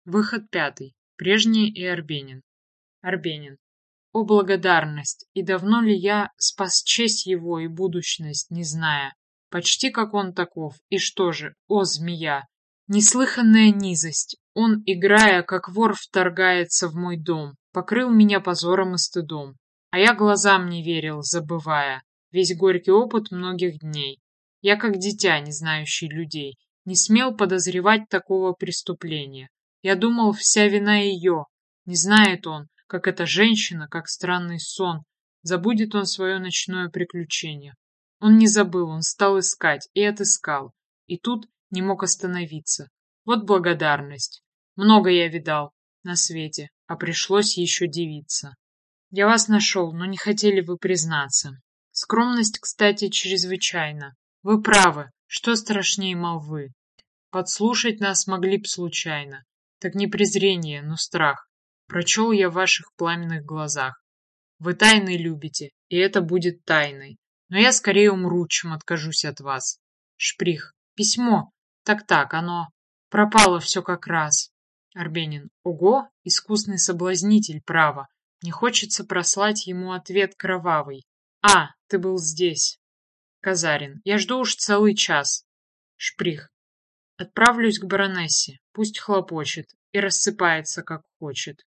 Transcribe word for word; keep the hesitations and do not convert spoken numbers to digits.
Выход пятый. Прежний и Арбенин. Арбенин. О благодарность! И давно ли я спас честь его и будущность, не зная, почти как он таков, и что же, о змея! Неслыханная низость! Он, играя, как вор, вторгается в мой дом, покрыл меня позором и стыдом, а я глазам не верил, забывая весь горький опыт многих дней. Я, как дитя, не знающий людей, не смел подозревать такого преступления. Я думал, вся вина ее. Не знает он, как эта женщина, как странный сон. Забудет он свое ночное приключение. Он не забыл, он стал искать и отыскал. И тут не мог остановиться. Вот благодарность. Много я видал на свете, а пришлось еще дивиться. Я вас нашел, но не хотели вы признаться. Скромность, кстати, чрезвычайна. Вы правы, что страшнее молвы. Подслушать нас могли б случайно. Так не презрение, но страх. Прочел я в ваших пламенных глазах. Вы тайны любите, и это будет тайной. Но я скорее умру, чем откажусь от вас. Шприх. Письмо. Так-так, оно. Пропало все как раз. Арбенин. Ого, искусный соблазнитель, право. Не хочется прослать ему ответ кровавый. А, ты был здесь. Казарин. Я жду уж целый час. Шприх. Отправлюсь к баронессе. Пусть хлопочет и рассыпается, как хочет.